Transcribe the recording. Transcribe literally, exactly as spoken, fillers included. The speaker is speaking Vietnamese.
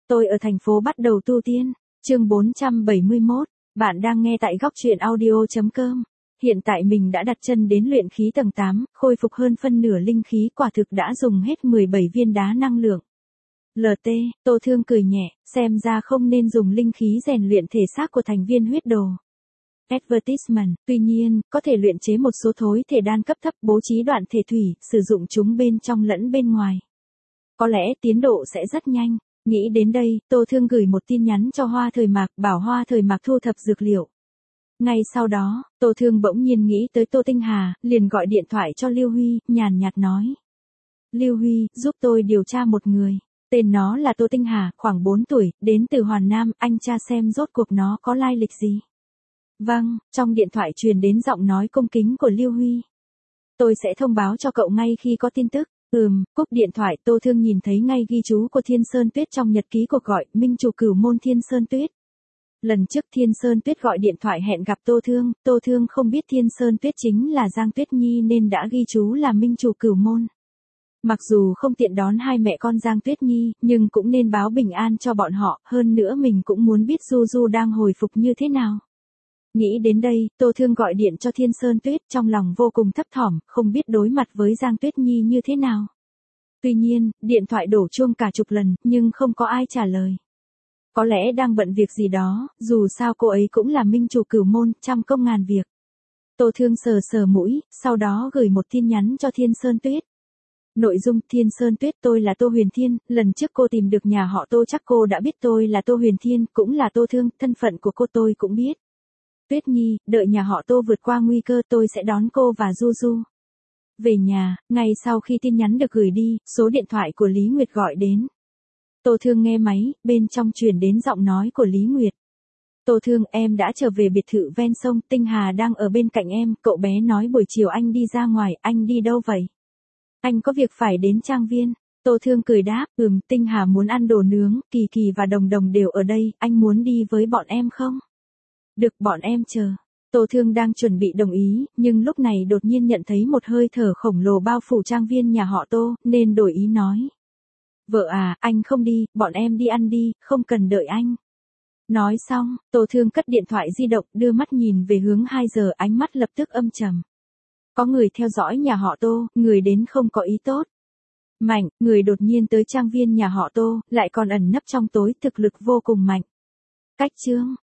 Tôi ở thành phố bắt đầu tu tiên. Chương bốn trăm bảy mươi mốt. Bạn đang nghe tại góc truyện audio chấm com. Hiện tại mình đã đặt chân đến luyện khí tầng tám, khôi phục hơn phân nửa linh khí, quả thực đã dùng hết mười bảy viên đá năng lượng. lờ tê, Tô Thương cười nhẹ, xem ra không nên dùng linh khí rèn luyện thể xác của thành viên huyết đồ. Advertisement, tuy nhiên, có thể luyện chế một số thối thể đan cấp thấp, bố trí đoạn thể thủy, sử dụng chúng bên trong lẫn bên ngoài. Có lẽ tiến độ sẽ rất nhanh. Nghĩ đến đây, Tô Thương gửi một tin nhắn cho Hoa Thời Mạc, bảo Hoa Thời Mạc thu thập dược liệu. Ngay sau đó, Tô Thương bỗng nhiên nghĩ tới Tô Tinh Hà, liền gọi điện thoại cho Lưu Huy, nhàn nhạt nói. Lưu Huy, giúp tôi điều tra một người. Tên nó là Tô Tinh Hà, khoảng bốn tuổi, đến từ Hoàn Nam, anh tra xem rốt cuộc nó có lai lịch gì. Vâng, trong điện thoại truyền đến giọng nói cung kính của Lưu Huy. Tôi sẽ thông báo cho cậu ngay khi có tin tức. Ừm, cúp điện thoại, Tô Thương nhìn thấy ngay ghi chú của Thiên Sơn Tuyết trong nhật ký cuộc gọi, minh chủ cửu môn Thiên Sơn Tuyết. Lần trước Thiên Sơn Tuyết gọi điện thoại hẹn gặp Tô Thương, Tô Thương không biết Thiên Sơn Tuyết chính là Giang Tuyết Nhi nên đã ghi chú là minh chủ cửu môn. Mặc dù không tiện đón hai mẹ con Giang Tuyết Nhi, nhưng cũng nên báo bình an cho bọn họ, hơn nữa mình cũng muốn biết Du Du đang hồi phục như thế nào. Nghĩ đến đây, Tô Thương gọi điện cho Thiên Sơn Tuyết, trong lòng vô cùng thấp thỏm, không biết đối mặt với Giang Tuyết Nhi như thế nào. Tuy nhiên, điện thoại đổ chuông cả chục lần, nhưng không có ai trả lời. Có lẽ đang bận việc gì đó, dù sao cô ấy cũng là minh chủ cửu môn, trăm công ngàn việc. Tô Thương sờ sờ mũi, sau đó gửi một tin nhắn cho Thiên Sơn Tuyết. Nội dung: Thiên Sơn Tuyết, tôi là Tô Huyền Thiên, lần trước cô tìm được nhà họ Tô chắc cô đã biết tôi là Tô Huyền Thiên, cũng là Tô Thương, thân phận của cô tôi cũng biết. Tuyết Nhi, đợi nhà họ Tô vượt qua nguy cơ tôi sẽ đón cô và Du Du về nhà. Ngay sau khi tin nhắn được gửi đi, số điện thoại của Lý Nguyệt gọi đến. Tô Thương nghe máy, bên trong truyền đến giọng nói của Lý Nguyệt. Tô Thương, em đã trở về biệt thự ven sông, Tinh Hà đang ở bên cạnh em, cậu bé nói buổi chiều anh đi ra ngoài, anh đi đâu vậy? Anh có việc phải đến trang viên. Tô Thương cười đáp, ừm, Tinh Hà muốn ăn đồ nướng, Kỳ Kỳ và Đồng Đồng đều ở đây, anh muốn đi với bọn em không? Được, bọn em chờ. Tô Thương đang chuẩn bị đồng ý, nhưng lúc này đột nhiên nhận thấy một hơi thở khổng lồ bao phủ trang viên nhà họ Tô, nên đổi ý nói. Vợ à, anh không đi, bọn em đi ăn đi, không cần đợi anh. Nói xong, Tô Thương cất điện thoại di động, đưa mắt nhìn về hướng hai giờ, ánh mắt lập tức âm trầm. Có người theo dõi nhà họ Tô, người đến không có ý tốt. Mạnh, người đột nhiên tới trang viên nhà họ Tô, lại còn ẩn nấp trong tối, thực lực vô cùng mạnh. Cách chương.